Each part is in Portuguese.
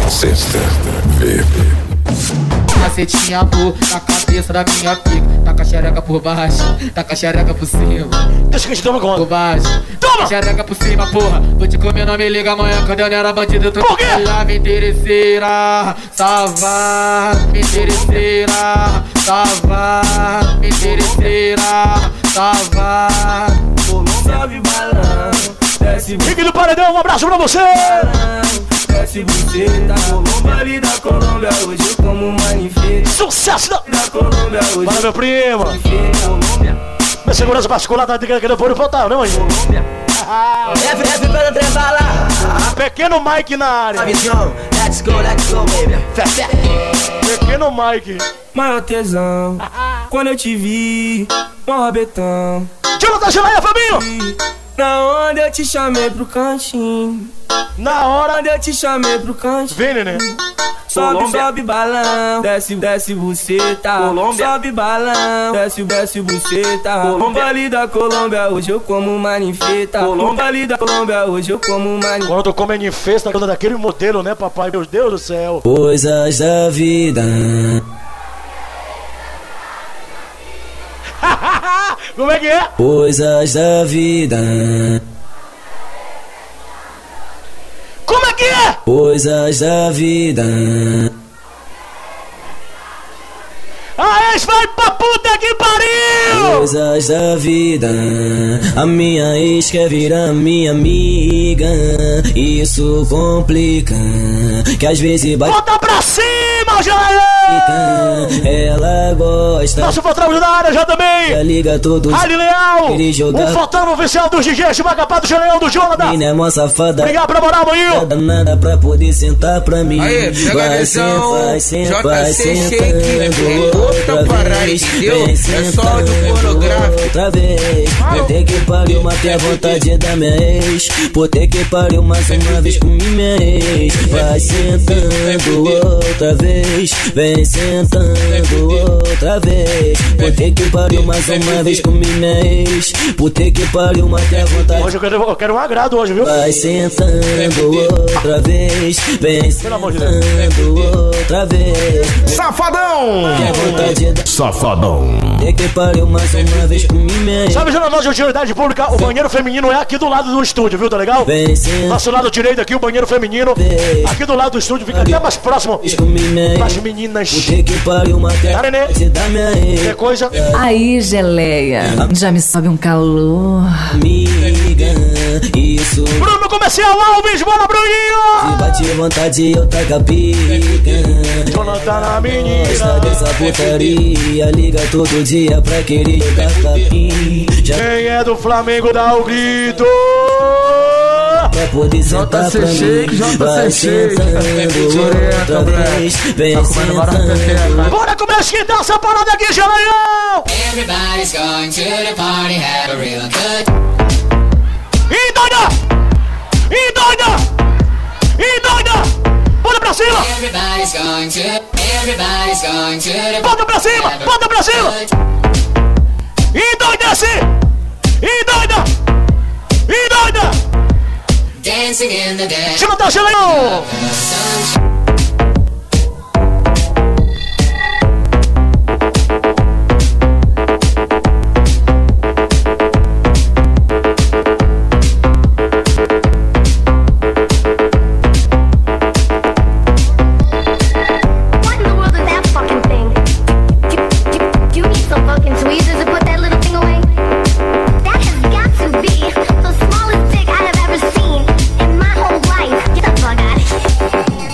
Sexta VIP. Macetinha amor na cabeça da minha pica. Taca a xereca por baixo, taca a xereca por cima. Deixa que a gente toma conta. Por baixo, toma! Xereca por cima, porra. Vou te comer, não me liga amanhã. Quando eu não era bandido, tu por quê? me interesseira. Salvar, me interesseira. Salvar, me interesseira. Salvar. Sobe balão, desce Rick do Paredão, um abraço pra você! desce buceta. Baile da Colômbia, hoje eu como manifesto. Sucesso da Colômbia, hoje Bora, meu primo! Colômbia. Minha segurança particular tá querendo pôr o faltar, né, mãe? F para trembala. Pequeno Mike na área. Visão, let's go, baby. Pequeno Mike. Maior tesão, quando eu te vi, mó rabetão. Jonathan Geleia, Fabinho! Na onda eu te chamei pro cantinho. Na hora Onde eu te chamei pro cantinho. vem, neném. Sobe, Colômbia. sobe balão, desce, desce buceta. Colômbia. Sobe balão, desce, desce buceta. Colômbia. Baile da Colômbia, hoje eu como manifesta. Colômbia. Baile da Colômbia, hoje eu como manifesta. Quando eu tô comendo em festa, quando daquele modelo, né, papai? Meu Deus do céu. Coisas da vida. Como é que é? Coisas da vida. Como é que é? Coisas da vida. A ex vai pra puta que pariu! Coisas da vida. A minha ex quer virar minha amiga. Isso complica. Que às vezes bate. Bota pra cima, Geleia! Ela gosta. Nosso patrão da área já também! Liga todo Ali Leal! Queria jogar. O fotão oficial dos DJs de Macapá do Geleão do Jonathan! Menina é mó safada. Obrigado pra moral, maninho! Danada pra poder sentar pra mim. Aí, pega a visão, vai JC Shake, outra parada, entendeu? vem É só áudio sentando pornográfico. outra vez. Puta que pariu, matei a vontade da minha ex. Puta que pariu, mais uma vez com minha ex. Vai sentando outra vez. Vem sentando outra vez. Puta que pariu, mais uma vez com minha ex. Puta que pariu, matei a vontade. Hoje eu quero um agrado hoje, viu? Vai sentando outra vez, vem Pelo amor de Deus. sentando outra vez. Safadão! Que vontade da Safadão. que pariu mais uma vez com minha. Sabe, Jornal de Utilidade Pública, o banheiro feminino é aqui do lado do estúdio, viu? Tá legal? Vem sentando Nosso lado direito aqui, o banheiro feminino. Aqui do lado do estúdio, fica até mais próximo com minha. das meninas. Puta que pariu, matei a vontade da minha Que coisa? Aí, Geleia, já me sobe um calor. amiga. Isso Bruno Comercial Alves, bora, Bruninho! se bate vontade, eu taca pica. Jonathan na menina. Gosta dessa putaria, liga todo dia pra querer jogar capim. Já Quem é do Flamengo dá o grito. pra poder sentar pra mim. Vai sentando outra vez. Vem sentando. Bora começar a esquentar essa parada aqui, Geleão! Everybody's going to the party, have a real good. E doida! E doida! E doida! Bota pra cima! Everybody's going to the Bota pra cima! Bota pra cima! E doida-se! E doida! E doida! dancing in the dead. Jonathan Geleão! What in the world is that fucking thing? Do you need some fucking tweezers to put that little thing away? That has got to be the smallest dick I have ever seen in my whole life. Get the fuck out of here.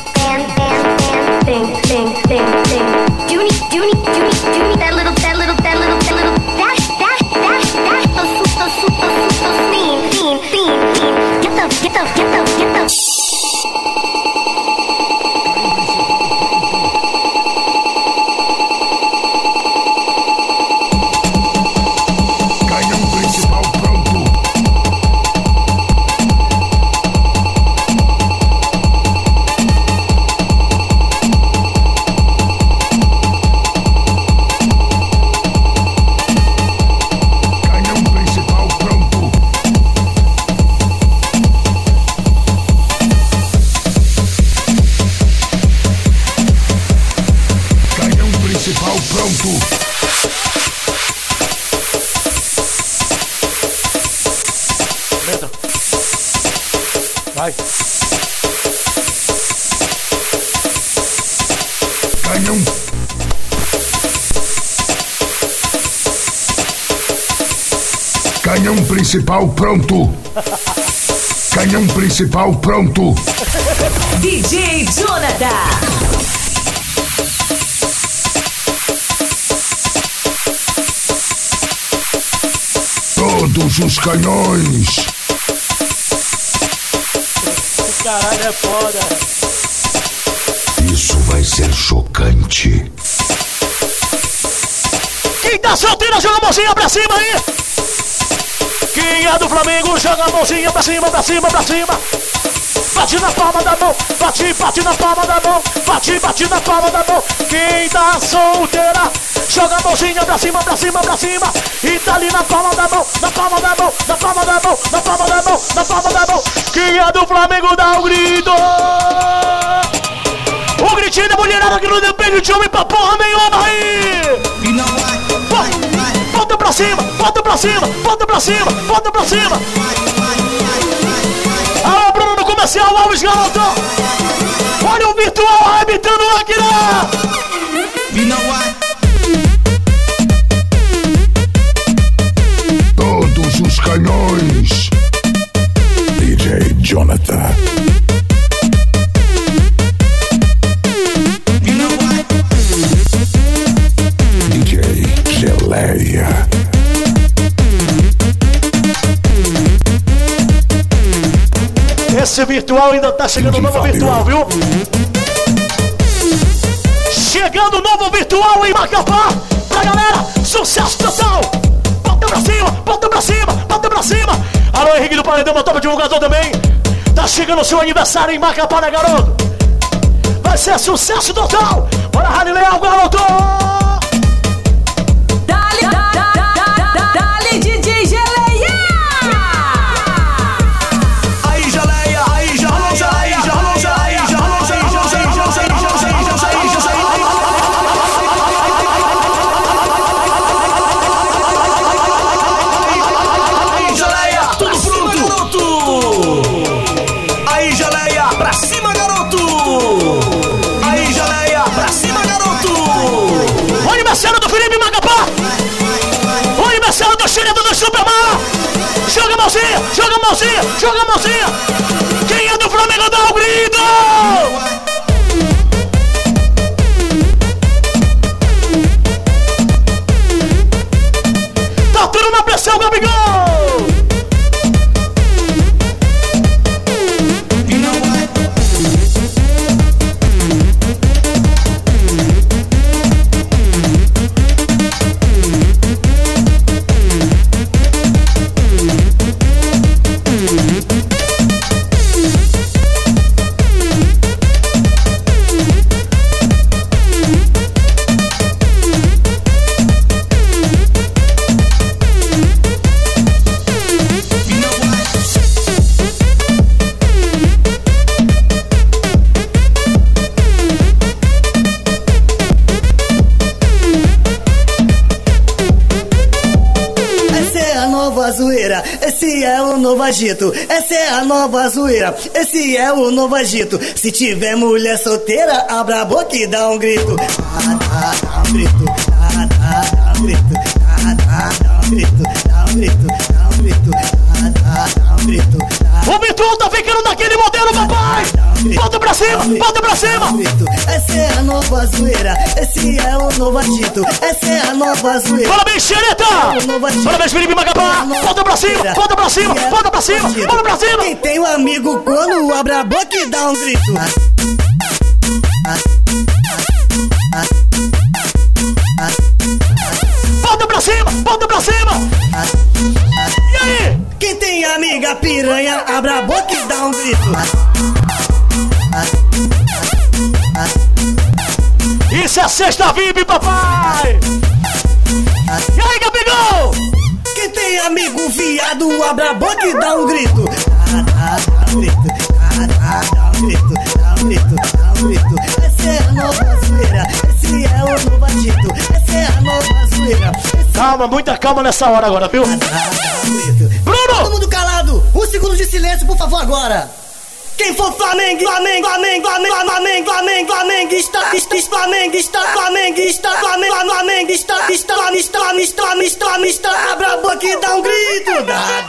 Vai. Canhão. Canhão principal pronto. Canhão principal pronto. DJ Jonathan. Todos os canhões. Caralho, é foda. Isso vai ser chocante. Quem tá solteiro, joga a mãozinha pra cima aí. Quem é do Flamengo, joga a mãozinha pra cima, pra cima, pra cima. Bate na palma da mão, bate na palma da mão, bate na palma da mão. Quem tá solteira, joga a mãozinha pra cima, pra cima, pra cima. E tá ali na palma da mão, na palma da mão, na palma da mão, na palma da mão, na palma da mão. Quem é do Flamengo dá um grito. O gritinho da mulherada que não depende de homem pra porra nenhuma aí. Volta pra cima, volta pra cima, volta pra cima, volta pra cima. Alô, Bruno do Comercial, Alves Garotão. Olha o virtual arrebitando lá aqui lá. Todos os canhões. DJ Jonathan. DJ Geleia. Esse virtual ainda tá chegando, novo virtual, viu? Chegando novo virtual em Macapá. Pra galera, sucesso total. Bota pra cima, bota pra cima, bota pra cima. Alô, Henrique do Paredão, meu top divulgador também. Tá chegando o seu aniversário em Macapá, né, garoto? Vai ser sucesso total. Bora, Rani Leal, garoto. Dale, DJ Geleia. Aí, Geleia, aí, Geleia, aí, Geleia, aí, Geleia, tudo pronto. Aí, Geleia, pra cima, garoto. Aí, Geleia, pra cima, garoto. O aniversário do Felipe Macapá. O aniversário do Xeredo do Superman. Joga a mãozinha, joga a mãozinha, joga a mãozinha. Quem é do Flamengo dá um grito. Tá tudo na pressão, Gabigol. Esse é o novo agito, essa é a nova zoeira, esse é o novo agito. Se tiver mulher solteira, abra a boca e dá um grito. Dá um grito, dá um grito, dá um grito, dá um grito, dá um grito, dá um grito. O virtual tá ficando naquele modelo, papai. Volta pra cima, volta pra cima. Essa é a nova zoeira, esse é o novo agito, essa é a nova zoeira. Parabéns, Xereta! Parabéns, Felipe Macapá! Volta pra cima, volta pra cima, volta pra cima, volta pra cima! Quem tem um amigo quando abre a boca e dá um grito. Volta pra cima, volta pra cima! E aí? Quem tem amiga piranha, abre a boca e dá um grito. Isso é sexta VIP, papai! E aí, Gabigol? Quem tem amigo viado, abre a boca e dá um grito. Dá um grito, dá um grito, dá um grito, dá um grito. Essa é a nova zoeira, esse é o novo agito, essa é a nova zoeira. Calma, muita calma nessa hora agora, viu? Bruno! Todo mundo calado! Um segundo de silêncio, por favor, agora! Quem for flamenguista, abra a boca e dá um grito.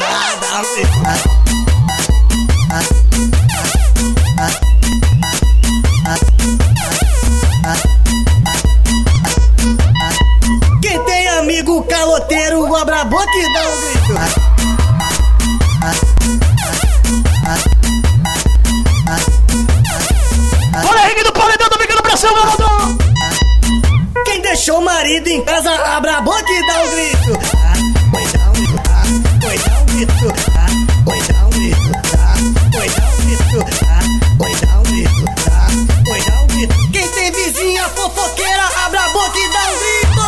Quem tem amigo caloteiro, abra a boca e dá um grito. Olha a ringue do paredão, tô ficando pressão, garoto! Quem deixou o marido em casa, abra a boca e dá um grito. Foi dar um grito, foi dar um grito, foi dar um grito, foi dar um grito, foi dar um grito, foi dar um grito. Quem tem vizinha fofoqueira, abra a boca e dá um grito.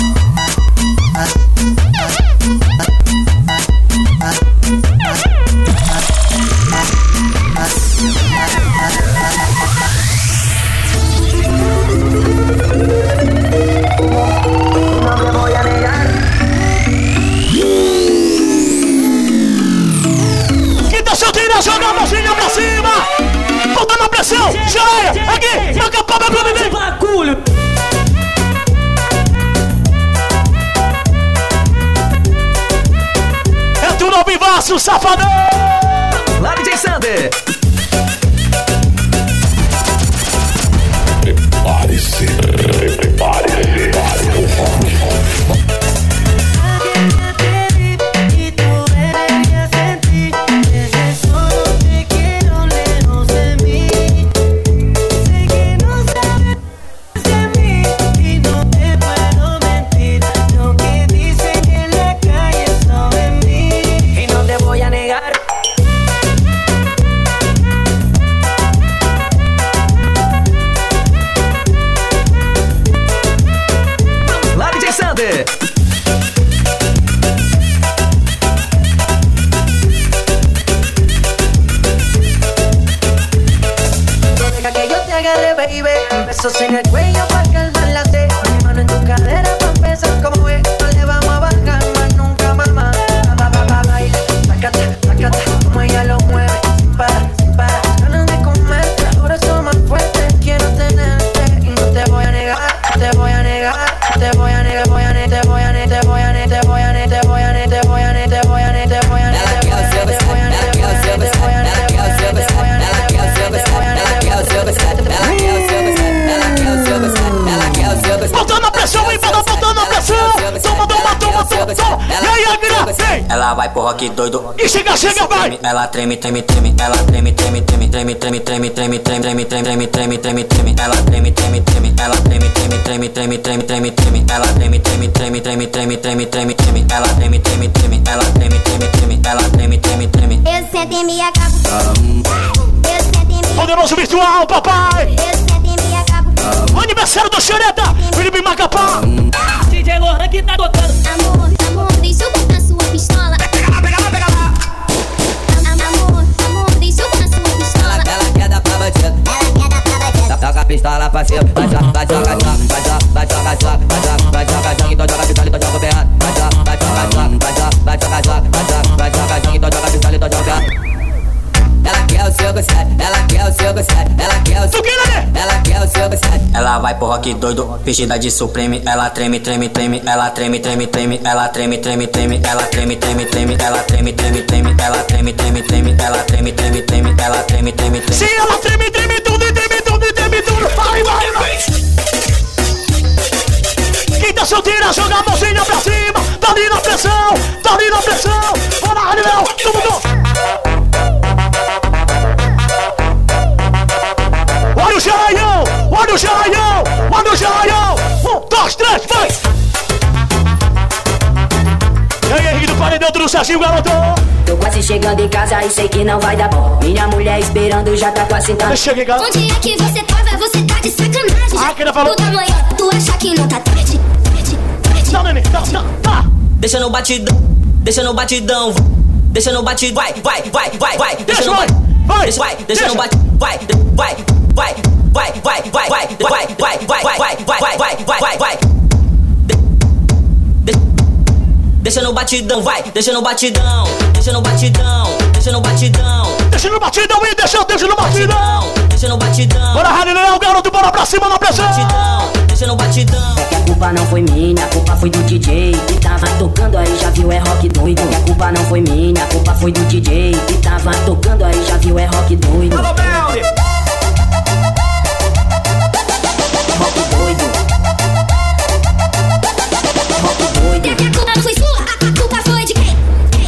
Joga a mãozinha pra cima, botando a pressão, Geleia, aqui, Macapá, meu bebê. Bagulho. É tudo ao vivaço, safadão. Lá, DJ Sander. Prepare-se, prepare-se. Besos en el cuello pa' calmar la sed. Mi mano en tu cadera pa' empezar como es. No le vamos a bajar más nunca, mamá. Baila, tacata, tacata, como ella lo mueve. Sin parar, sin parar. Ganas de comerte, ahora son más fuertes. Quiero tenerte y no te voy a negar. Te voy a negar, te voy a negar, te voy a negar, te voy a negar, te voy a negar, te voy a negar, te voy a negar, te voy a negar, te voy a negar, te voy a negar, te voy a negar, te voy a negar, te voy a negar, te voy a negar, te voy a negar, te voy a negar, te voy a negar, te voy a botando a pressão, hein, botando a pressão. Toma, toma, toma, toma, toma. E aí, Aguilera, vem. Ela vai pro rock doido. E chega, chega, vai. Ela treme, treme, treme. Ela treme, treme, treme, treme, treme, treme, treme, treme, treme, treme, treme, treme, treme. Ela treme, treme, treme. Ela treme, treme, treme, treme, treme, treme, treme. Ela treme, treme, treme, treme, treme, treme, treme, treme. Ela treme, treme, treme. Ela treme, treme, treme. Ela treme, treme, treme. Eu sento e me acabo. Eu sento e me Poderoso virtual, papai. Eu sento e me acabo. O aniversário do Xereta, Felipe Macapá. DJ Lohan que tá tocando. Amor, amor, deixa eu botar sua pistola. Pega lá, pega lá, pega lá. Amor, amor, deixa eu botar sua pistola. Ela quer dar pra bandido. Ela quer dar pra bandido. Toca a pistola pra cima. Vai joga, vai joga, vai joga, vai joga, joga, vai joga, vai joga, joga, então joga a pistola, então joga o berrado. Vai joga, vai joga, joga, vai joga, vai joga, joga, vai joga, joga, então joga a pistola, então joga o berrado. Ela quer o seu gostado, ela quer o seu gostado, ela quer o seu gostado, ela quer o seu gostado. Ela vai pro rock doido, vestida de Supreme. Ela treme, treme, treme, ela treme, treme, treme, ela treme, treme, treme, ela treme, treme, treme, ela treme, treme, treme, ela treme, treme, treme, ela treme, treme, treme, ela treme, treme, treme. Sim, ela treme, treme tudo, treme tudo, treme tudo. Vai, vai, vai. Quem tá solteira, joga a mãozinha pra cima. Tá ali na pressão, tá ali na pressão. Bora, Raniel, todo mundo. Olha o Gelaião, olha o Gelaião, olha o Gelaião. 1, 2, 3, vai. E aí, Henrique do Paredão, do Serginho, garotão. Tô quase chegando em casa e sei que não vai dar bom. Minha mulher esperando já tá quase sentando. Deixa eu chegar. Onde é que você tava? Você tá de sacanagem. Ah, quem falou? Toda manhã, tu acha que não tá tarde? Não, neném, não, tá. Deixa no batidão, deixa no batidão. Deixa no batidão, vai, vai, vai, vai, vai. Deixa no batidão, vai, deixa no batidão, vai, vai, vai, vai, vai, vai, vai, vai, vai, vai, vai, vai, vai, vai, vai. Deixa no batidão, vai, deixa no batidão, deixa no batidão, deixa no batidão. deixa no batidão e deixa no batidão. Deixa no batidão. Bora, Ranileão, garoto, bora pra cima na pressão. Deixa no batidão. É que a culpa não foi minha, a culpa foi do DJ que tava tocando aí, já viu, é rock doido. É que a culpa não foi minha, a culpa foi do DJ que tava tocando aí, já viu, é rock doido. Alô, Belly! Rock doido. Rock doido. É que a culpa não foi sua, a culpa foi de quem?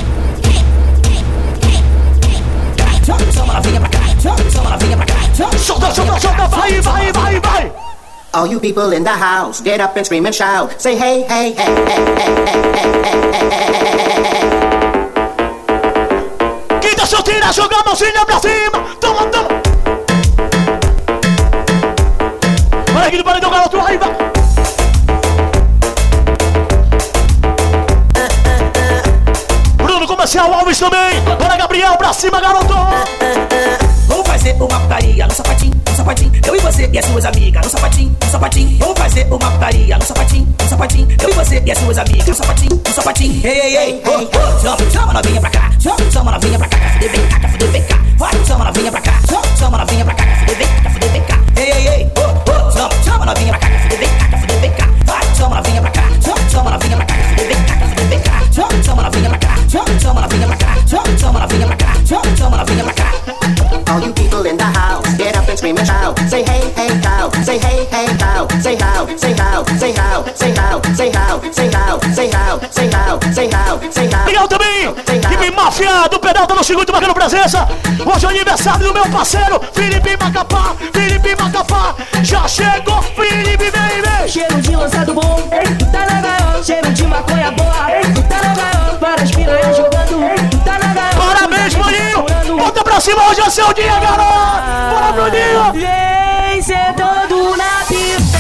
Chama novinha pra cá, chama novinha pra cá. Solta, vai. All you people in the house, get up and scream and shout. Say hey, hey, hey, hey, hey, hey. Quem tá solteira, joga a mãozinha pra cima. Toma. Olha aqui do paredão, garoto, aí vai. Bruno Comercial Alves também. Bora, Gabriel, pra cima, garoto. Vamos fazer uma putaria no sapatinho, eu e você e as suas amigas no sapatinho. Vamos fazer uma putaria no sapatinho, eu e você e as suas amigas no sapatinho. Ei, chama novinha pra cá, chama novinha pra cá, fuder vem cá, vai, chama novinha pra cá, chama novinha pra cá, fuder vem cá. Ei, chama novinha pra cá, fuder vem cá, vai, chama novinha pra cá, chama novinha pra cá, fuder vem cá, chama novinha pra cá, chama novinha pra cá, chama novinha pra cá, chama novinha pra cá. All you people in the house, get up and scream and shout. Say hey, hey, cow. Say hey, hey, cow. Say how, say how, say how, say how, say how, say how, say how, say how, say how, say how. Legal também, time Máfia do Pedal tá no circuito marcando presença. Hoje é o aniversário do meu parceiro Felipe Macapá. Já chegou, Felipe, vem. Cheiro de lançado bom, tá na gaiola. Cheiro de maconha boa, tá na gaiola. Várias piranhas jogando, tá na gaiola. Parabéns, Bruninho. Bota pra cima, hoje é seu dia, garoto. Bora, Bruninho. Vem sentando na pista.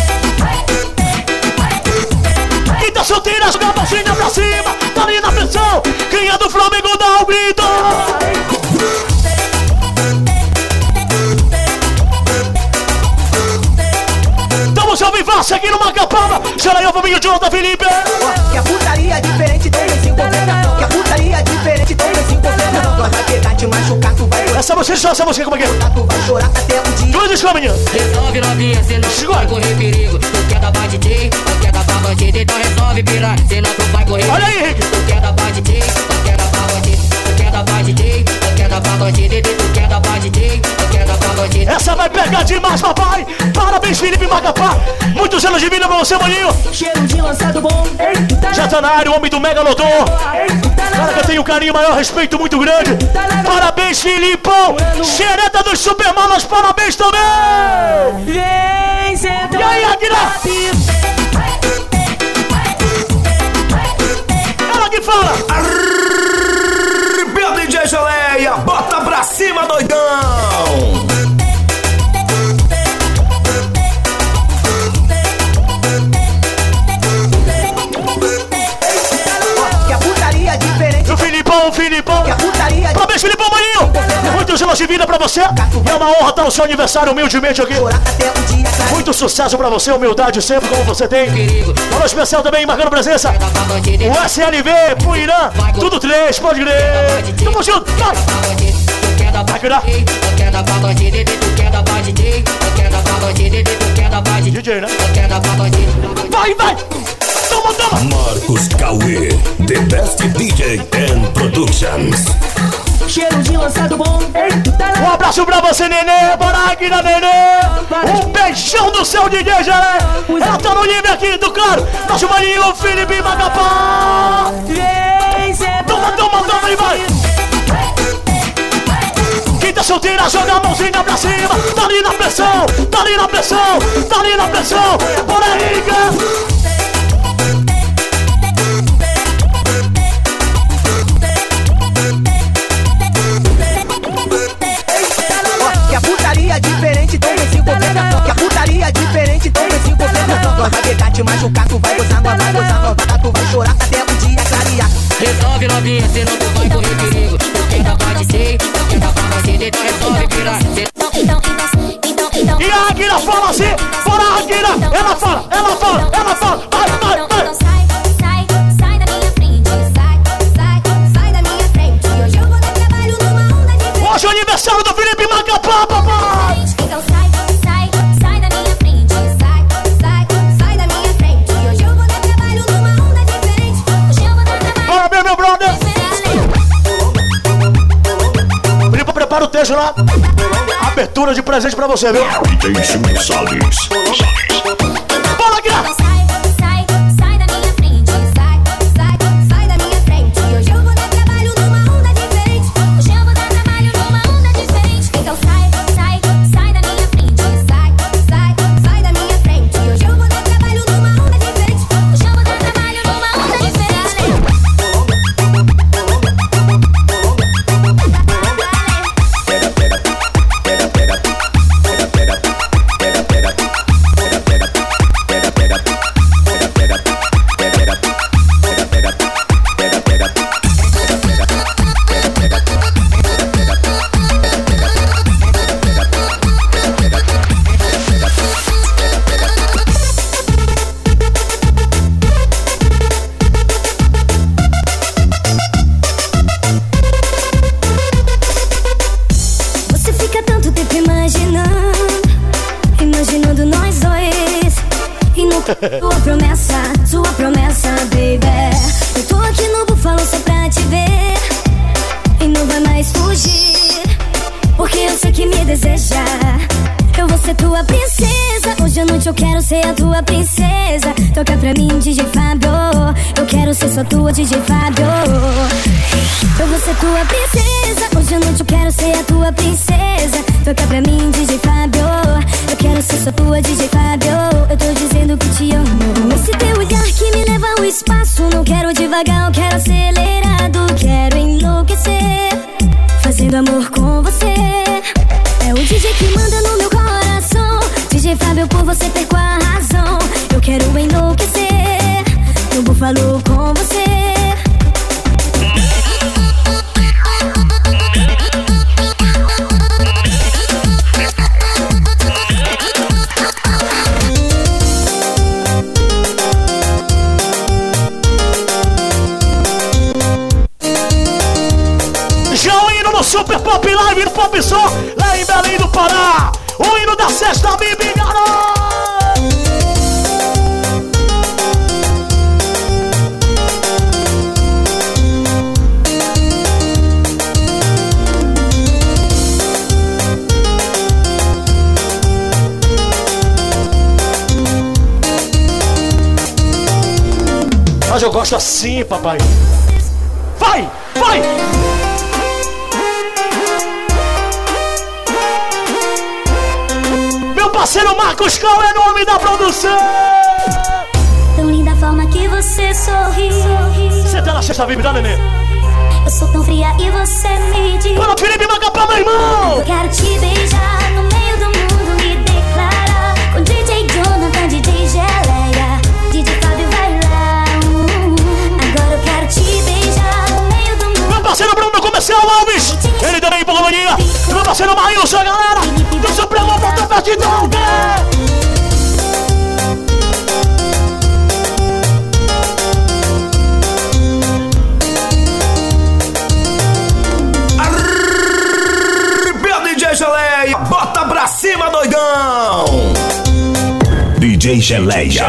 Quem tá solteira, joga a mãozinha pra cima. Tá ali na pressão. Quem é do Flamengo, dá um grito. Estamos ao vivaço aqui no Macapaba. Chora aí, família de Jonathan Felipe. Que a putaria diferente tem esse governo. Que a putaria diferente tem esse governo. Nós vai pegar, te machucar, tu vai. Essa música como é que é? Tu vai chorar até o dia. Dois escola, menino. Resolve novinha, cê não vai correr perigo. Tu quer dar pra DJ, tu quer dar pra bandido. Então resolve piranha, senão tu vai correr perigo. Olha aí, Henrique. Tu quer dar pra DJ, tu quer dar pra bandido. Tu quer dar pra DJ, tu quer dar pra bandido. Tu quer dar pra DJ, tu quer dar pra bandido. Essa vai pegar demais, papai. Parabéns, Felipe Macapá. Muitos anos de vida pra você, maninho. Cheiro de lançado bom, já tá na área, o homem do Megalodon. Cara que eu tenho um carinho maior, respeito muito grande. Parabéns, Filipão. Xereta dos Supermanos, parabéns também. Vem sentando. E aí, Aguilar? Ela que fala. Arrepia, DJ Geleia. Bota pra cima, doidão. Filipão. Parabéns, Filipão, maninho. Muitos anos de vida pra você. É uma honra estar no seu aniversário humildemente aqui. Muito sucesso pra você, humildade sempre como você tem. Alô especial também, marcando presença. O SLV, pro Irã, tudo 3, pode crer. Tamo junto, vai. Vai cuidar. DJ, né? Vai. Toma. Marcos Cauê, the best DJ and productions. Cheiro de lançado bom. Um abraço pra você, Nenê. Bora aqui na Nenê. Um beijão do seu DJ, Gelé. Ela tá no nível aqui do claro. Nosso maninho Felipe Macapá. Toma e vai. Quem tá solteira, joga a mãozinha pra cima. Tá ali na pressão. Bora aí, cara. Diferente tem esse governo. Que a putaria diferente tem esse governo. Nós vai pegar, te machucar, tu vai gozar, nós vai gozar, novada, tu vai chorar até o dia clarear. Resolve novinha, senão tu vai correr perigo. Tu quer dar pra DJ, tu quer dar pra bandido. Então resolve piranha. E a Aguila fala assim, bora Aguila. Ela fala. Vai. Sai da minha frente. Sai da minha frente. Hoje eu vou dar trabalho numa onda de. Hoje é o aniversário beijo lá. Abertura de presente pra você, viu? DJ Silvio Salles. Bola aqui! Sai da minha frente, sai da minha frente. Hoje eu vou dar trabalho numa onda diferente. Hoje eu vou dar trabalho numa onda diferente. Então sai da minha frente, sai da minha frente. Hoje eu vou dar trabalho numa onda diferente. Hoje eu vou dar trabalho numa onda diferente. Você fica tanto tempo imaginando nós dois. E nunca sua promessa, baby. Eu tô aqui no Búfalo só pra te ver. E não vai mais fugir, porque eu sei que me deseja. Eu vou ser tua princesa. Hoje à noite eu quero ser a tua princesa. Toca pra mim, DJ Fábio. Eu quero ser só tua, DJ Fábio. Eu vou ser tua princesa. Hoje à noite eu quero ser a tua princesa. Toca pra mim, DJ Fábio. Eu quero ser só tua, DJ Fábio. Eu tô dizendo que te amo. Esse teu olhar que me leva ao espaço. Não quero devagar, eu quero acelerado. Quero enlouquecer, fazendo amor com você. É o DJ que manda no meu coração. DJ Fábio, por você perco a razão. Eu quero enlouquecer no Búfalo com você. No Super Pop Live, no Pop Som, lá em Belém do Pará. O hino da Sexta Bibi, garoto! Mas eu gosto assim, papai. Vai, vai! Parceiro Marcos Cal é nome da produção. Tão linda a forma que você sorri. Você tá na Sexta Bibi, tá, nenê? Eu sou tão fria e você me diz. Para Felipe Macapá, meu irmão. Eu quero te beijar no meio do mundo, me declarar. Com DJ Jonathan, DJ Geleia, DJ Fábio vai lá. Agora eu quero te beijar no meio do mundo. Meu parceiro Bruno Comercial Alves, ele também por companhia. Meu parceiro Maílson, galera do Supremo Porto Partidão. Arrepia, DJ Geleia, bota pra cima, doidão. DJ Geleia.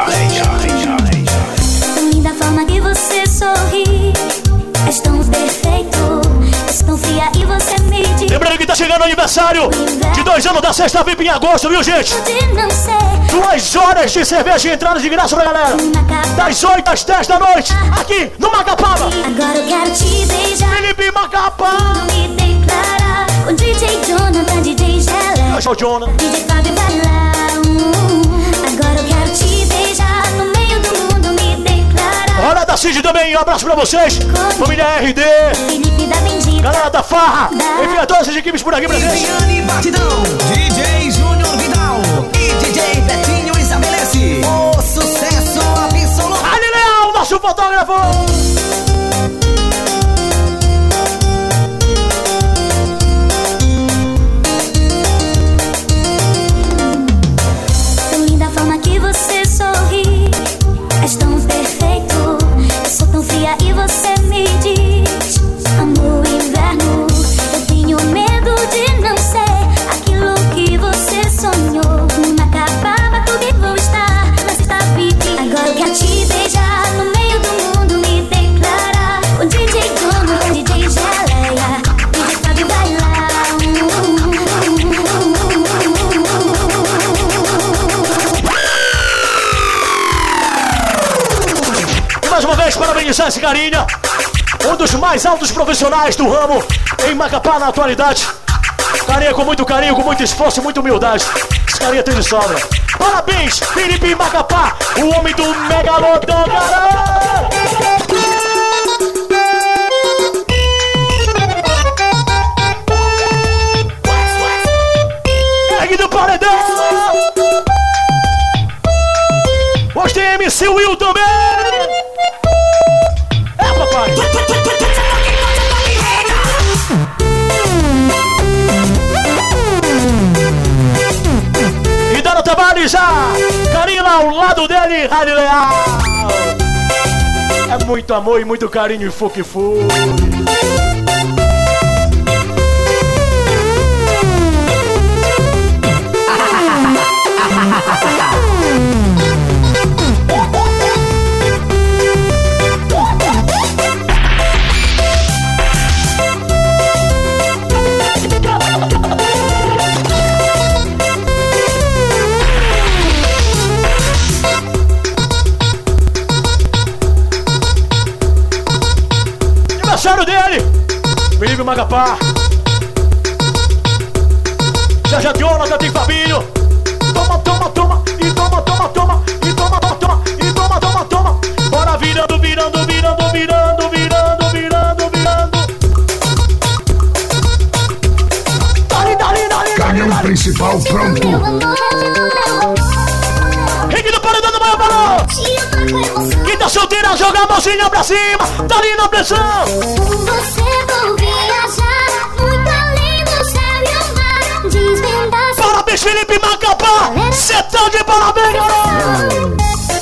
Tão linda a forma que você sorri. És tão perfeito, és tão fria e você me diz. Lembrando que tá chegando o aniversário de 2 anos da Sexta VIP em agosto, viu, gente? 2 horas de cerveja e entrada de graça pra galera. Das 8 às 10 da noite, aqui no Macapaba. Agora eu quero te beijar. Felipe Macapá. Me declarar com DJ Jonathan, DJ Geleia. Eu sou o Jonathan. DJ Fábio vai lá. Agora eu quero te beijar no meio do mundo, me declarar. Olha da Cid também, um abraço pra vocês. Família RD. Felipe da Bendita. Galera da Farra. Enfim, todas as equipes por aqui presentes. Viviane Batidão, DJ Júnior Vidal e DJ Betinho estabelece o sucesso absoluto. Ali Leal, nosso fotógrafo. Tão linda a forma que você sorri. És tão perfeito, eu sou tão fria e você me diz. Amor, inverno, eu tenho medo de não ser aquilo que você sonhou. Numa Macapaba tudo vou estar na Sexta VIP. Agora eu quero te beijar no meio do mundo, me declarar. O DJ Dono, o DJ Geleia, DJ Fábio vai lá. organizar esse carinha. Um dos mais altos profissionais do ramo em Macapá na atualidade. Carinha com muito carinho, com muito esforço e muita humildade. Esse carinha tem de sobra. Parabéns, Felipe Macapá, o homem do Megalodon, garoto! Pegue do paredão! Hoje tem MC Will também! É, papai! E dando trabalho já! Carinho lá ao lado dele, Rádio Leal! É muito amor e muito carinho e fuque-fuque! Aniversário dele, Felipe Macapá. Já Jonathan, tem Fabinho. Toma, toma, toma, e toma, toma, toma, e toma, toma, toma, e toma, toma, toma. Bora virando, virando, virando, virando, virando, virando, virando. Dali, dali, dali, Canhão principal pronto. Rick do paredão do maior valor. Quem tá solteira, joga a mãozinha pra cima. Dali na pressão. Com você vou viajar, muito além do céu e o mar. Desvendar. Parabéns, Felipe Macapá. Cê tá de parabéns, garoto.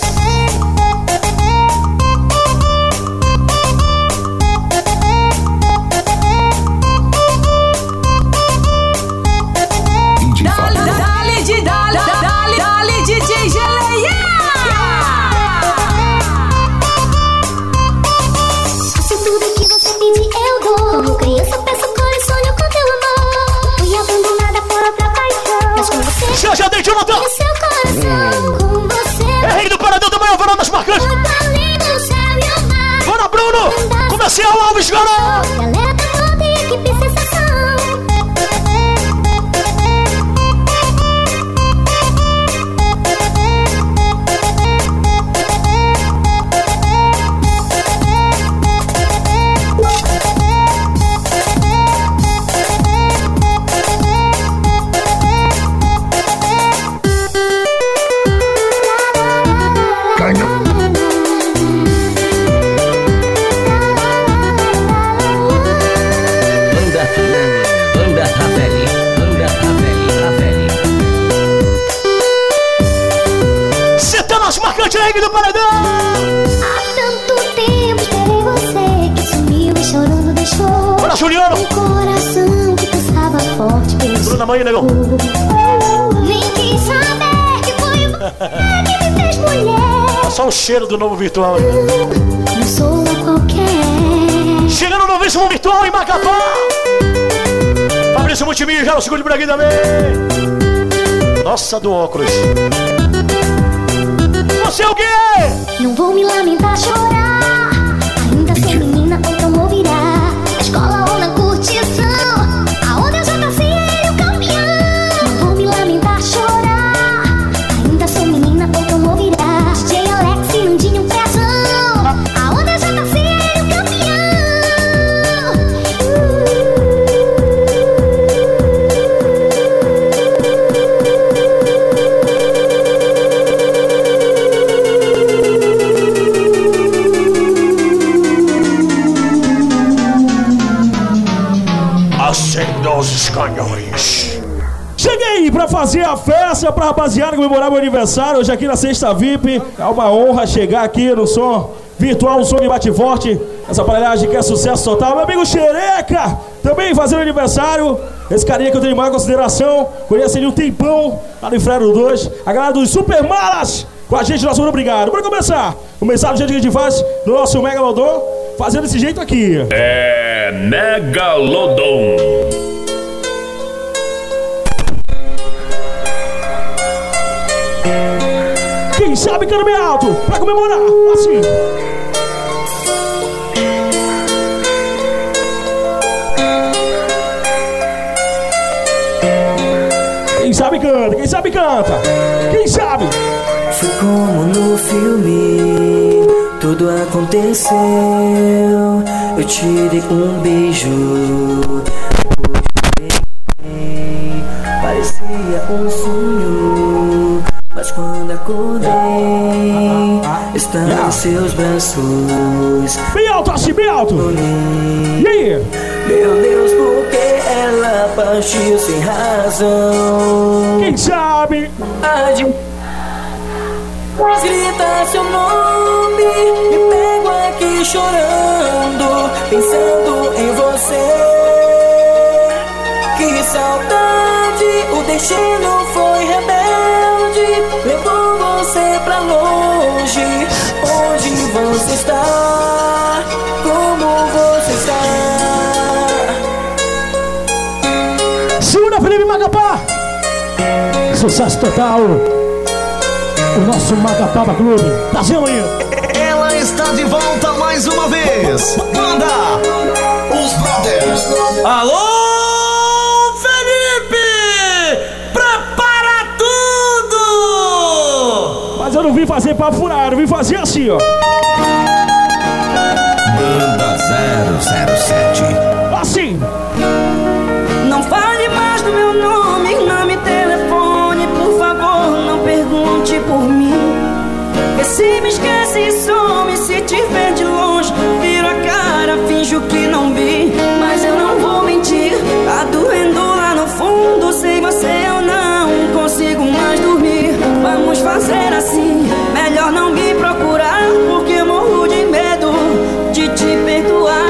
Dale, DJ Geleia! Faço tudo que você pede, eu dou. Como criança, peço cor e sonho com teu amor. Fui abandonada por outra paixão, mas com você Já dei, Jonathan! e seu coração. Com você É rei do paredão do maior valor das marcantes. muito além do céu e o mar. Bora, Bruno! Comercial Alves, garoto! Galera da moda e equipe sensação. Cê tá nas marcantes aí do paredão! Há tanto tempo esperei você que sumiu e chorando deixou. Bora, Juliano! Um coração que pulsava forte pelo Bruna Mãe, negão! nem quis saber que foi você que me fez mulher. Só o cheiro do novo virtual. Não sou qualquer. Chegando no novíssimo virtual em Macapá! Fabrício Multimídia, já o segundo por aqui também! Nossa, do óculos! Você é o quê? Não vou me lamentar, chorar. Ainda sou menina, então vou virar. Na escola ou na curtição, aonde eu já passei ele o campeão. Não vou me lamentar, chorar. Ainda sou menina, então vou virar. DJ Alex e Nandinho Prezão, aonde eu já passei ele o campeão. Acenda os canhões! Cheguei pra fazer a festa pra rapaziada comemorar meu aniversário hoje aqui na Sexta VIP. É uma honra chegar aqui no som virtual, no som de bate forte. Essa aparelhagem que é sucesso total. Meu amigo Xereca, também fazendo aniversário. Esse carinha que eu tenho em maior consideração. Conheço ele um tempão lá no Inferno 2. A galera dos Super Malas com a gente, nosso muito obrigado. Bora começar. Começar do jeito que a gente faz no nosso Megalodon, fazendo desse jeito aqui. É Megalodon. Quem sabe canta bem alto pra comemorar, assim. Quem sabe canta. Quem sabe? Foi como no filme, tudo aconteceu. Eu te dei um beijo, parecia um sonho, mas quando acordei, estava em seus braços. Bem alto assim, bem alto. E aí? Meu Deus, por que ela partiu sem razão? Quem sabe? Grita seu nome, me pego aqui chorando, pensando em você. Que saudade, o destino foi rebelde, levou você pra longe. Onde você está? Como você está? Segura, Felipe Macapá. Sucesso total. O nosso Macapá Clube. Tá sendo aí. Ela está de volta mais uma vez. Banda Os Brothers. Alô, Felipe! Prepara tudo! Mas eu não vim fazer pra furar, eu vim fazer assim, ó. Banda 007. Assim. Não fale mais do meu nome, não me telefone, por favor, não pergunte por mim. Vê se me esquece e some, se te ver de longe, viro a cara, finjo que não vi. Mas eu não vou mentir, tá doendo lá no fundo, sem você eu não consigo mais dormir. Vamos fazer assim, melhor não me procurar, porque eu morro de medo de te perdoar.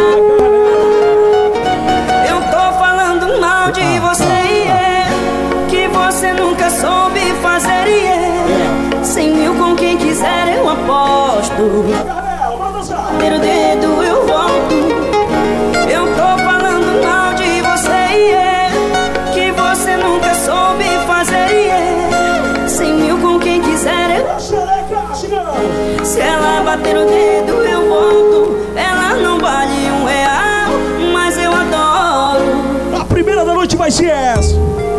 Eu tô falando mal de você, que você nunca soube fazer, Cem mil com quem quiser eu aposto, ter o dedo eu volto. Eu tô falando mal de você, que você nunca soube fazer, Cem mil com quem quiser eu. Se ela bater o dedo eu volto. Ela não vale R$1, mas eu adoro. A primeira da noite vai ser essa.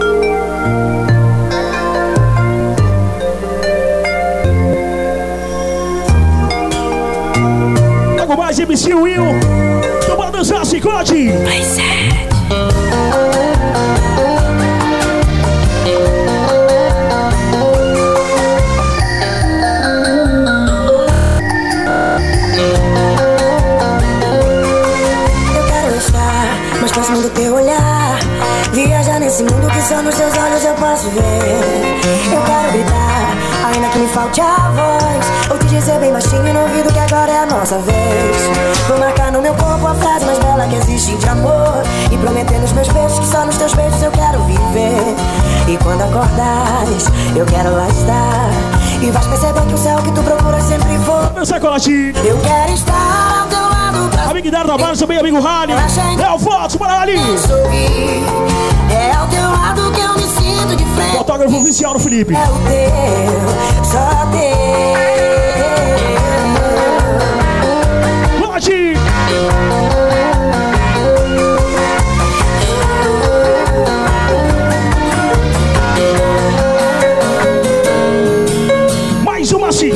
Logo mais MC Will. Então bora dançar, Cicote. Pois é. Próximo do teu olhar, viajar nesse mundo que só nos teus olhos eu posso ver. Eu quero gritar, ainda que me falte a voz, ou te dizer bem baixinho no ouvido que agora é a nossa vez. Vou marcar no meu corpo a frase mais bela que existe de amor, e prometer nos meus beijos que só nos teus beijos eu quero viver. E quando acordares, eu quero lá estar, e vais perceber que o céu que tu procuras sempre vou. Eu quero estar ao teu lado pra amigo Dário da Barra, também amigo Rani. É o Fox, bora ali. É ao teu lado que eu me sinto de frente. Fotógrafo oficial do Felipe. É o teu, só teu. Pode. Mais uma assim.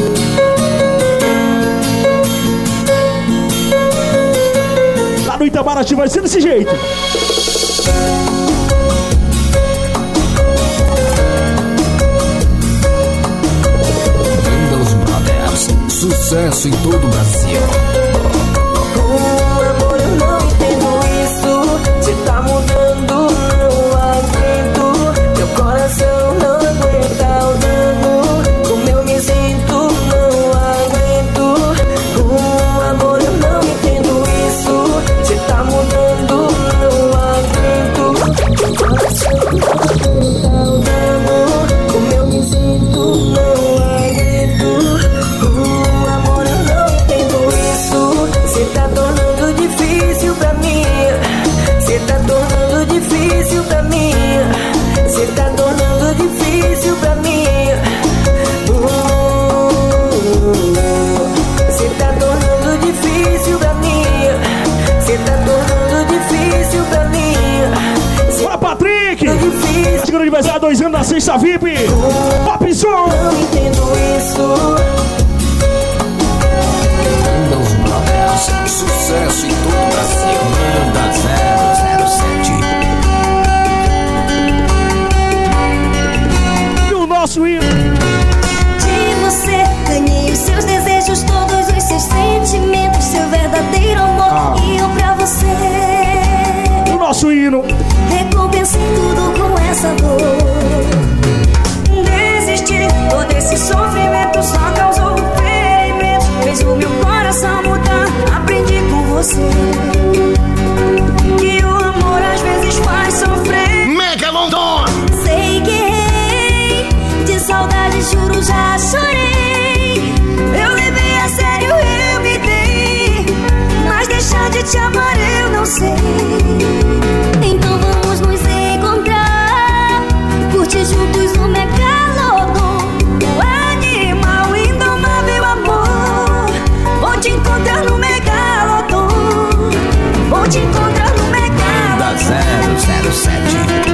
Lá no Itamaraty vai ser desse jeito. Banda Os Brothers, sucesso em todo o Brasil. Amor, eu não entendo isso. Cê tá mudando, não aguento. Teu coração não aguenta o dano. Como eu me sinto, não aguento. Amor, eu não entendo isso. Cê tá mudando, não aguento. Teu coração não aguenta o dano. Como eu me sinto, não aguento. Amor, eu não entendo isso. aniversário, 2 anos da Sexta VIP. Pop Som. Não entendo isso. Nos Brothers, sucesso em todo o Brasil. Manda 007. E o nosso hino. De você ganhei os seus desejos, todos os seus sentimentos, seu verdadeiro amor. E eu pra você. O nosso hino. Recompensei tudo com essa dor. Desistir, todo esse sofrimento só causou ferimento. Fez o meu coração mudar, aprendi com você que o amor às vezes faz sofrer. Mega London. Sei que errei, de saudade juro já chorei. Eu levei a sério, eu me dei, mas deixar de te amar eu não sei. Então vamos nos encontrar, curtir juntos o Megalodon, o animal indomável amor. Vou te encontrar no Megalodon, vou te encontrar no Manda Megalodon. 007.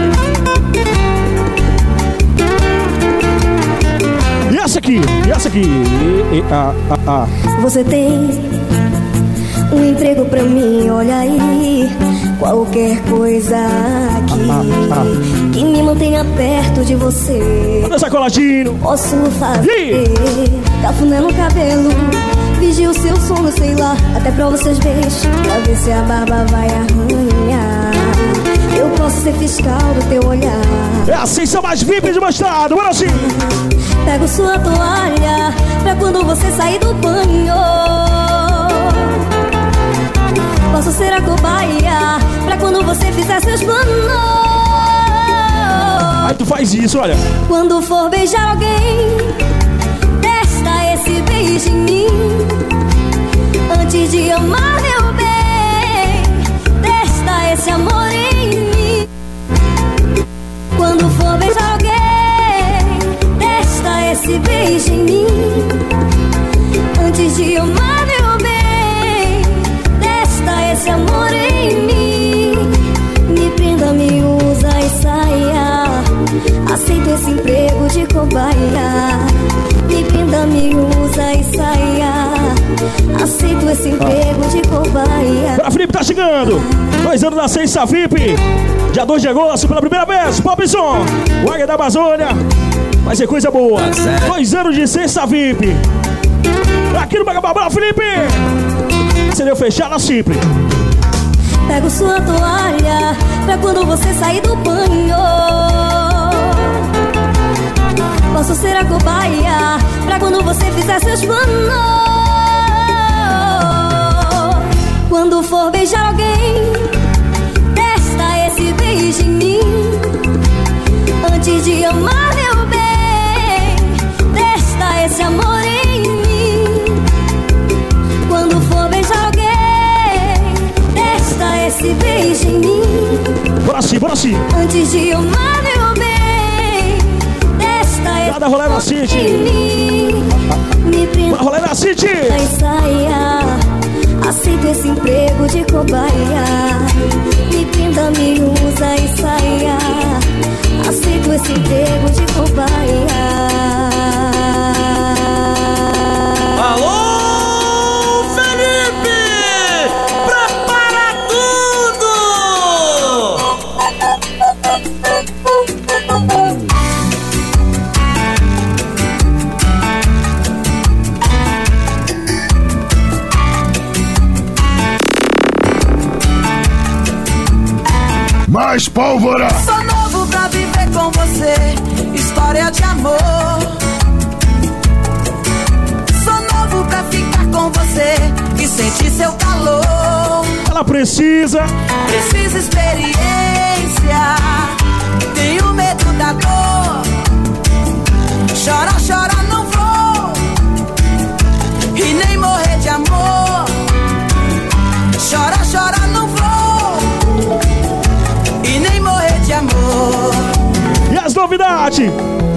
E essa aqui? E essa aqui? Você tem um emprego pra mim, olha aí. Qualquer coisa aqui que me mantenha perto de você. Olha essa coladinho. Posso fazer cafuné no cabelo, vigio o seu sono, sei lá, até pra vocês beijos, pra ver se a barba vai arranhar. Eu posso ser fiscal do teu olhar. É assim, são mais VIP de mostrado. Bora assim. Pego sua toalha pra quando você sair do banho. Posso ser a cobaia pra quando você fizer seus planos. Aí tu faz isso, olha. Quando for beijar alguém, testa esse beijo em mim. Antes de amar, meu bem, testa esse amor em mim. Quando for beijar alguém, testa esse beijo em mim. Antes de amar, meu bem, testa esse amor em mim. Me prenda, me usa e saia. Aceito esse emprego de cobaia. Me prenda, me usa e saia. Aceito esse emprego de cobaia. Pra Felipe tá chegando. 2 anos da Sexta VIP. Dia 2 de agosto, pela primeira vez. Pop Som. O Águia da Amazônia. Vai ser coisa boa. 2 anos de Sexta VIP. Aqui no Bagababá, Felipe. CD fechado, simples. Pego sua toalha pra quando você sair do banho. Posso ser a cobaia pra quando você fizer seus planos. Quando for beijar alguém, testa esse beijo em mim. Antes de amar, meu bem, testa esse amor em mim. Quando for beijar alguém, testa esse beijo em mim. Bora sim, bora sim. Antes de amar, meu bem, testa esse Cada rolê na City. em mim. Me prenda, rolê na City. e saia. Aceito esse emprego de cobaia. Me prenda, me usa e saia. Aceito esse emprego de cobaia. Alô, Felipe! Prepara tudo! Mais pólvora! Sou novo pra viver com você, história de amor. Sou novo pra ficar com você e sentir seu calor. Ela precisa. Preciso experiência, tenho medo da dor. Chora, chora, não vou, e nem morrer de amor. Chora, chora, não vou, e nem morrer de amor. E as novidades?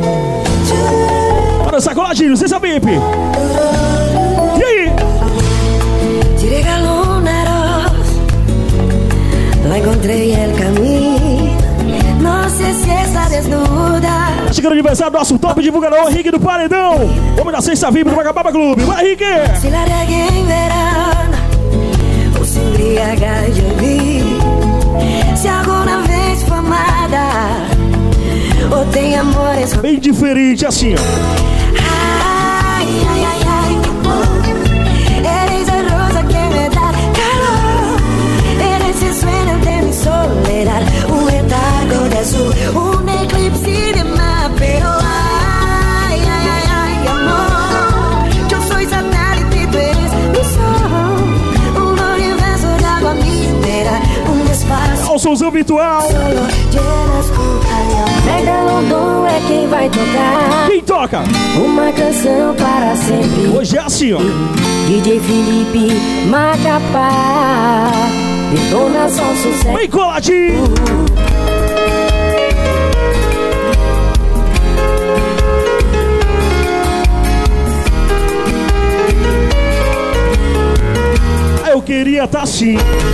Bora, sacoladinho, você sabe, VIP. E aí? Te regalaron arroz, lo encontré en el camino. No sé si está desnuda. Tá chegando o aniversário do nosso top divulgador, Henrique do Paredão. Vamos na sexta VIP do Vagababa Clube. Vai, Henrique! Si la regué en verano o se embriaga de mí. Se alguna vez fue amada ou tem amores. Bem diferente assim, ó. Ay, ay, ay, ay, oh. Eres la rosa que me da calor. Eres el sueño de mi soledad. Un letargo de azul, un eclipse de mar. Pero ay, ay, ay, ay, amor. Yo soy satélite, tú eres mi sol. Un universo de agua mineral. Un espaço. Olha o somzão virtual. Solo llenas com calhão. Pega London é quem vai tocar. Quem toca? Uma canção para sempre. Hoje é assim, ó. DJ Felipe Macapá. Detonação sucesso. Vem coladinho. Eu queria tá assim.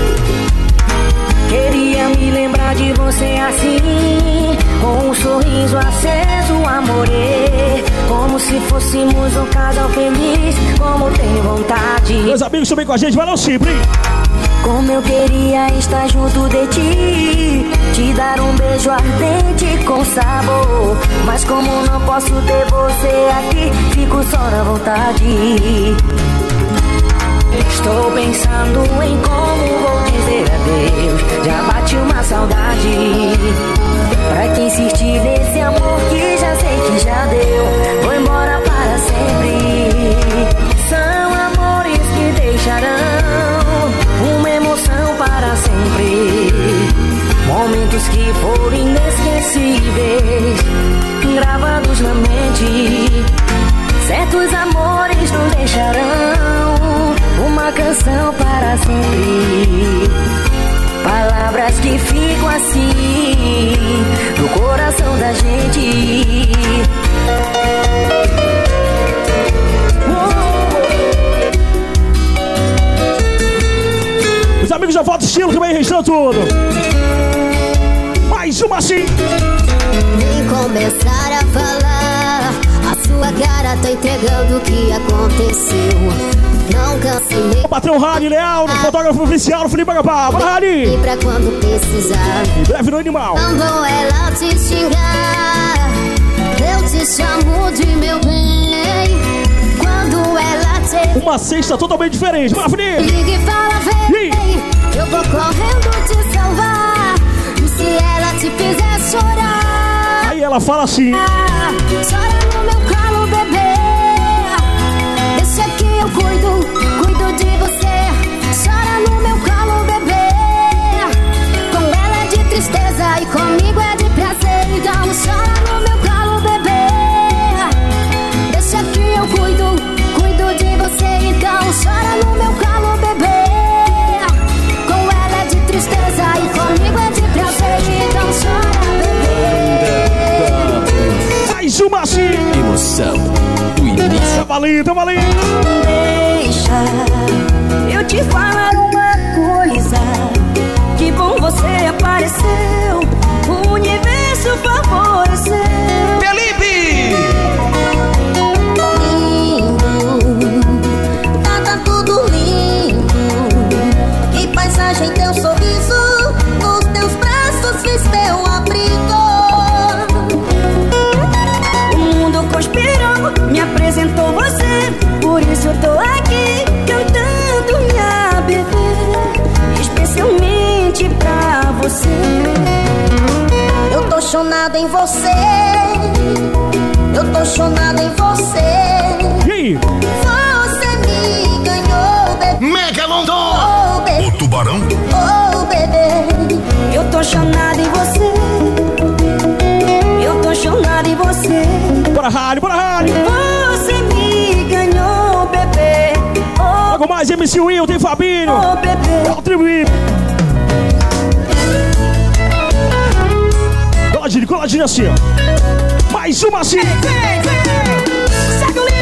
Queria me lembrar de você assim, com um sorriso aceso, amorê. Como se fôssemos um casal feliz, como tenho vontade. Meus amigos também com a gente, valeu sempre. Como eu queria estar junto de ti, te dar um beijo ardente com sabor. Mas como não posso ter você aqui, fico só na vontade. Estou pensando em como vou dizer adeus. Já bate uma saudade. Pra que insistir nesse amor que já sei que já deu. Vou embora para sempre. São amores que deixarão uma emoção para sempre. Momentos que foram inesquecíveis, gravados na mente. Certos amores nos deixarão uma canção para sempre. Palavras que ficam assim no coração da gente. Os amigos da Foto Estilo que vai registrando tudo. Mais uma assim. Nem começar a falar, a sua cara tá entregando o que aconteceu. Não canse. O patrão Rani Leal, fotógrafo oficial do Felipe Macapá. Bora, Rani! E pra quando precisar. Breve no animal. Quando ela te xingar, eu te chamo de meu bem. Quando ela te... Uma sexta totalmente diferente. Bora, Felipe! Liga e fala, vem. Eu vou correndo te salvar. E se ela te fizer chorar, aí ela fala assim. Chora no meu colo, bebê. Deixa que eu cuido de você. Chora no meu colo, bebê. Com ela é de tristeza e comigo é de prazer. Então chora no meu colo, bebê. Deixa que eu cuido de você. Então chora no meu colo, bebê. Com ela é de tristeza e comigo é de prazer. Então chora, bebê. Mais uma assim. Emoção do início. Tá valendo, tá valendo. Deixa eu te falar uma coisa. Que bom você apareceu. O universo favoreceu. Felipe! Lindo, tá tudo lindo. Que paisagem, teu sorriso. Nos teus braços fiz meu abrigo. O mundo conspirou, me apresentou você. Por isso eu tô aqui cantando minha bebê, especialmente pra você. Eu tô chonada em você. Eu tô chonada em você. E aí? Você me ganhou, bebê. Mega London! Oh, bebê. O tubarão. Oh, bebê. Eu tô chonada em você. Eu tô chonada em você. Bora, Rani, bora, Rani. Você me ganhou, bebê. Oh, logo mais MC Will, tem Fabinho. Oh, bebê. É o Tribuí. Coladinho assim, ó. Mais uma assim. Segue o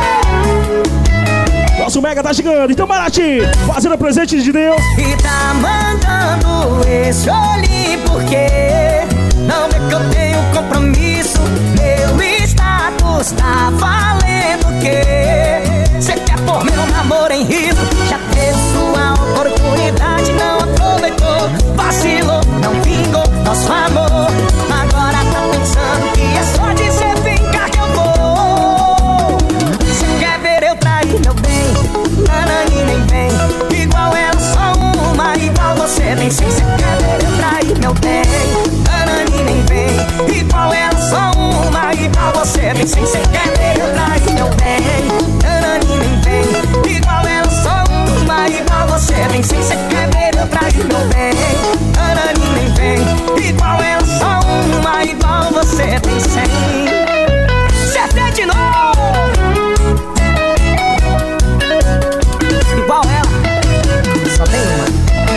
líder. Nosso Mega tá chegando, então Marati, fazendo presente de Deus. E tá mandando esse olhe porque Não vê que eu tenho compromisso. Meu status tá valendo o quê? Cê quer pôr meu namoro em risco? Já teve sua oportunidade, não aproveitou. Vacilou, não vingou nosso amor. Agora tá pensando que é só dizer vem cá que eu vou. Cê quer ver eu trair meu bem? Nanani nem vem. Igual ela, só uma, igual você nem sei. Cê quer ver eu trair meu bem? Nanani nem vem. Igual ela, só uma, igual você nem sei. Cê quer ver eu trair meu bem? Nanani nem vem. Igual ela, só uma, igual você nem sei. Cê quer ver eu trair meu bem? Nanani nem vem. Igual ela, só uma, igual você tem 100. Cê de novo. Igual ela, só tem uma.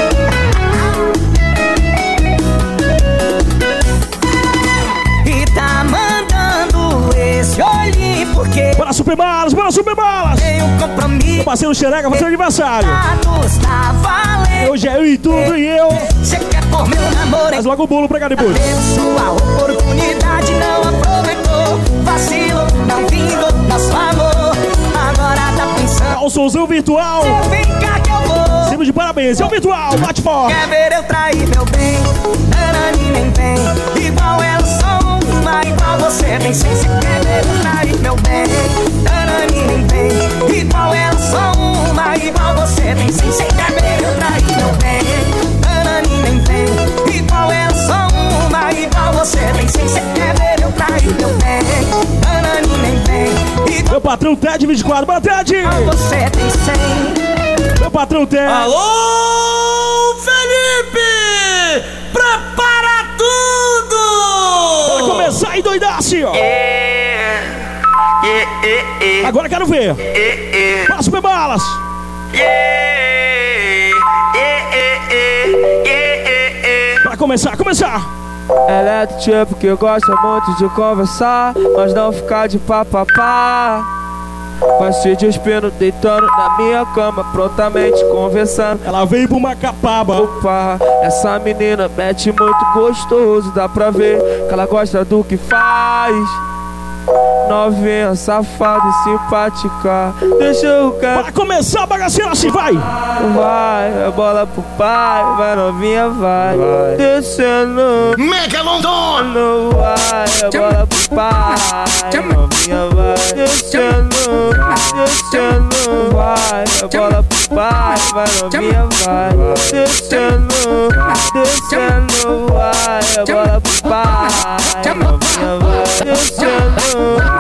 E tá mandando esse olhinho porque Bora Super Balas, bora Super Balas. Tem um compromisso. Meu parceiro Xereca, vai ser aniversário. Tá valendo. Hoje é eu e tudo e eu. Cê quer pôr meu namoro? Faz logo o bolo pra cá depois. Sua oportunidade não aproveitou. Vacilo, não vingou nosso amor. Agora tá pensando. O somzão virtual. Vem cá que eu vou. Sempre de parabéns, é o virtual, bate forte. Quer ver eu trair meu bem? Nanani nem vem. Igual ela, só uma, igual você nem sei. Cê quer ver eu trair meu bem? Nanani nem vem. Igual ela, só uma, igual você nem sei. Cê quer ver eu trair meu bem? Nanani nem vem. Igual ela, só uma, igual você nem sei. Cê quer ver eu trair meu bem? Nanani nem vem. Meu patrão Ted 24, bora Ted! Você tem 100. Meu patrão Ted. Alô, Felipe! Prepara tudo! Bora começar e doidar assim, ó. Agora quero ver. Bora Super Balas. Pra começar. Ela é do tipo que gosta muito de conversar, mas não ficar de papapá. Vai se despindo, deitando na minha cama, prontamente conversando. Ela veio pro Macapaba. Opa, essa menina mete muito gostoso, dá pra ver que ela gosta do que faz. Novinha, safada e simpática. Deixa eu cantar. Vai começar a bagaceira assim, vai! Vai, a bola pro pai, vai novinha, vai. Descendo. Mega London! Vai, a bola pro pai, novinha, vai. Descendo, vai, a bola pro pai, vai novinha, vai. Descendo, vai, a bola pro pai, novinha, vai. Descendo.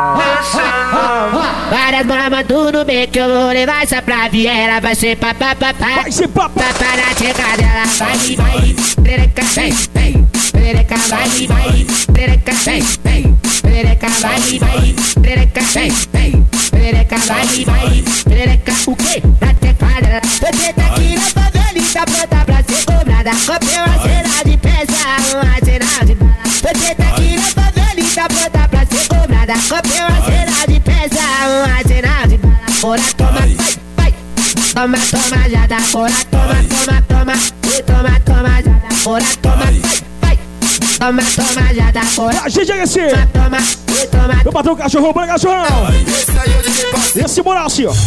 Várias mamas tu no meio que eu vou levar essa pra viela. Vai ser papapá. Vai ser papapá. Na chega dela. Vai, perereca, vem. Perereca, vai. Perereca, vem. Perereca, vai. Perereca, vem. Perereca, vai. Perereca, o quê? Na teclada. Você tá aqui na favela e tá pronta pra ser cobrada. Comprei uma cena de peça, uma cena de bala. Você tá aqui na favela e tá pronta pra ser cobrada. Comprei uma cena de peça, uma cena de bala. Bora, toma, vai. Toma, já dá. Bora, toma, e toma, já dá. Bora, toma, vai. Toma, já dá. Bora, a gente é esse. Toma, e toma. Meu patrão cachorrão, bora cachorrão. Esse moral assim, ó.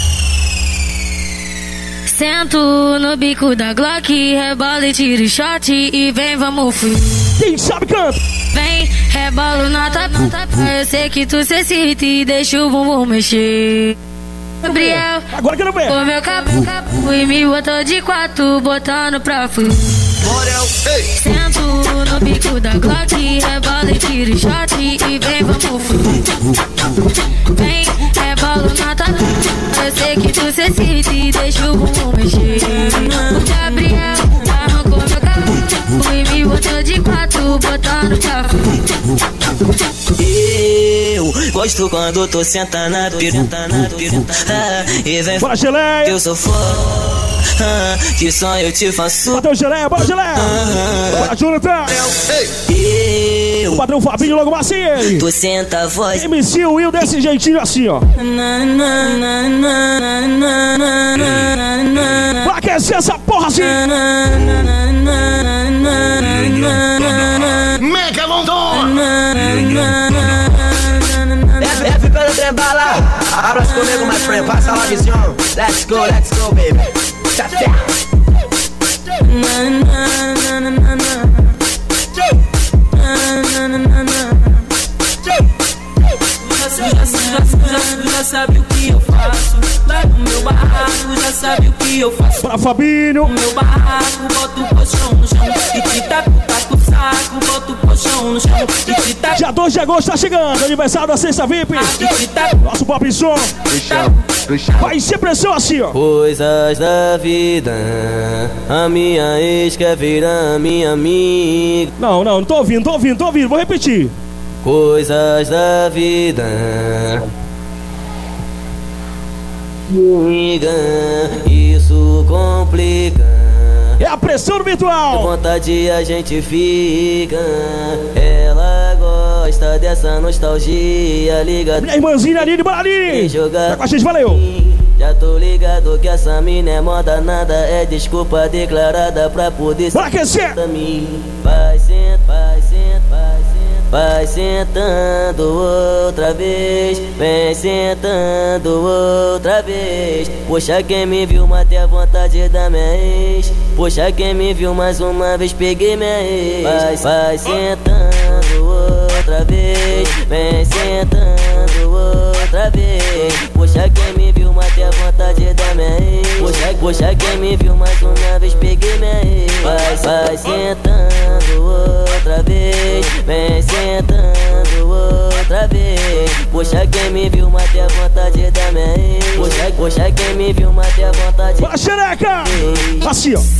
Sento no bico da Glock, rebola e tiro shot e vem, vamos fugir. Quem sabe canta. Vem, rebolo na tua. Eu sei que tu se excita e deixa o bumbum mexer. Gabriel, agora quero ver. O meu cabo e me botou de quatro, botando pra fugir. Sento no bico da Glock, rebola e tiro shot e vem, vamos fugir. Vem, rebolo na tua. Eu sei que tu se excita e deixa o bumbum mexer. O Gabriel arrancou meu cabo e me botou de quatro, botando pra fugir. Eu gosto quando tô sentando na piruta. E vem bora, geleia. Que eu sou foda, que só eu te faço. Bora, geleia. Bora, Jonathan. O padrão Fabinho logo macio. Tu senta a voz. MC Will desse jeitinho assim, ó. Pra aquecer essa porra assim. Mega Abraço comigo, my friend. Passa lá, visão. Let's go, baby. Tchau, tchau. Já sabe o que eu faço. Lá no meu barraco, já sabe o que eu faço. Pra Fabinho. No meu barraco, boto o colchão no chão. E te taco o saco, boto o colchão no chão. E te taco. Dia 2 de agosto tá chegando, aniversário da Sexta VIP. Nosso Pop Som. Vai ser pressão assim, ó. Coisas da vida, a minha ex quer virar minha amiga. Não tô ouvindo, vou repetir. Coisas da vida, amiga, isso complica. É a pressão do virtual. Com vontade a gente fica. Ela gosta dessa nostalgia. Liga. Minha irmãzinha Aline Baraline. Tá com a gente, valeu. Já tô ligado que essa mina é moda, nada é desculpa declarada pra poder ser aquecer. Vai sentando outra vez, vem sentando outra vez. Poxa, quem me viu matei a vontade da minha ex. Poxa, quem me viu mais uma vez peguei minha ex. Vai sentando outra vez, vem sentando outra vez. Poxa, quem me viu matei a vontade da minha ex. Poxa, quem me viu mais uma vez peguei minha ex. Vai sentando outra vez, vem sentando outra vez. Poxa, quem me viu matei a vontade da minha ex. Poxa, quem me viu matei a vontade. Bora, xereca! Assim, ó.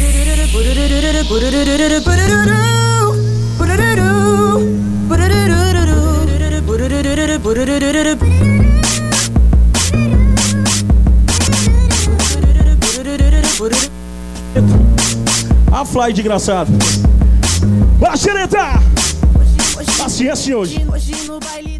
A fly de engraçado. Bora, xereta! Assim hoje. Hoje no baile